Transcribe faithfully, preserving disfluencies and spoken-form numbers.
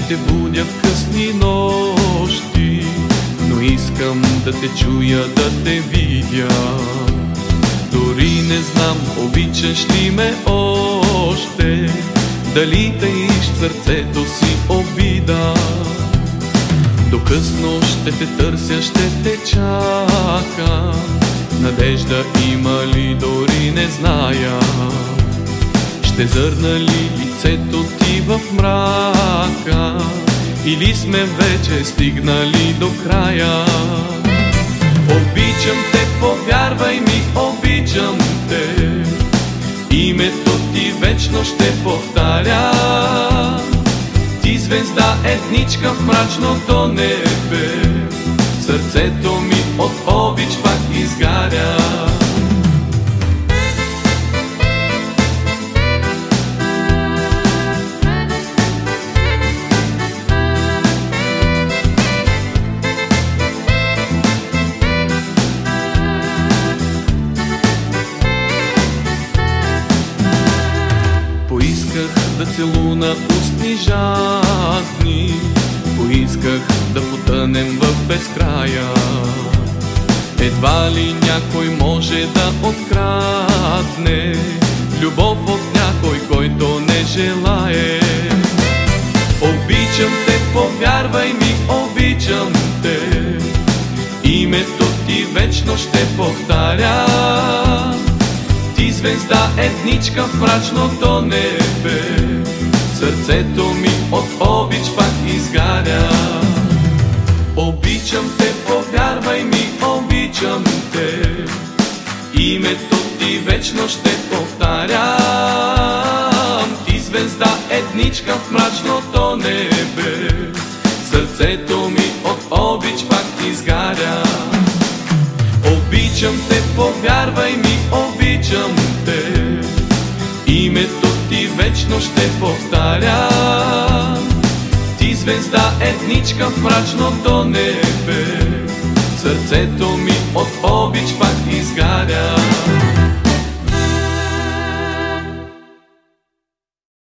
те будя в късни нощи, но искам да те чуя, да те видя. Дори не знам, обичаш ли ме още, дали таиш в сърцето си обида. До късно ще те търся, ще те чака, надежда има ли, дори не зная. Ще зърна ли лицето ти в мрака, или сме вече стигнали до края? Обичам те, повярвай ми, обичам те, името ти вечно ще повтаря. Ти звезда едничка в мрачното небе, сърцето ми от обич пак изгаря. Поисках да целуна устни жадни, поисках да потънем в безкрая. Едва ли някой може да открадне любов от някой, който не желае. Обичам те, повярвай ми, обичам те, името ти вечно ще повтаря. Ти звезда едничка в мрачното небе, сърцето ми от обич пак изгаря. Обичам те, повярвай ми, обичам те, името ти вечно ще повтарям. Ти звезда едничка в мрачното небе, сърцето ми от обич пак изгаря. Обичам те, повярвай ми, обичам те, името ти вечно ще повтарям. Ти звезда едничка в мрачното небе, сърцето ми от обич пак изгаря.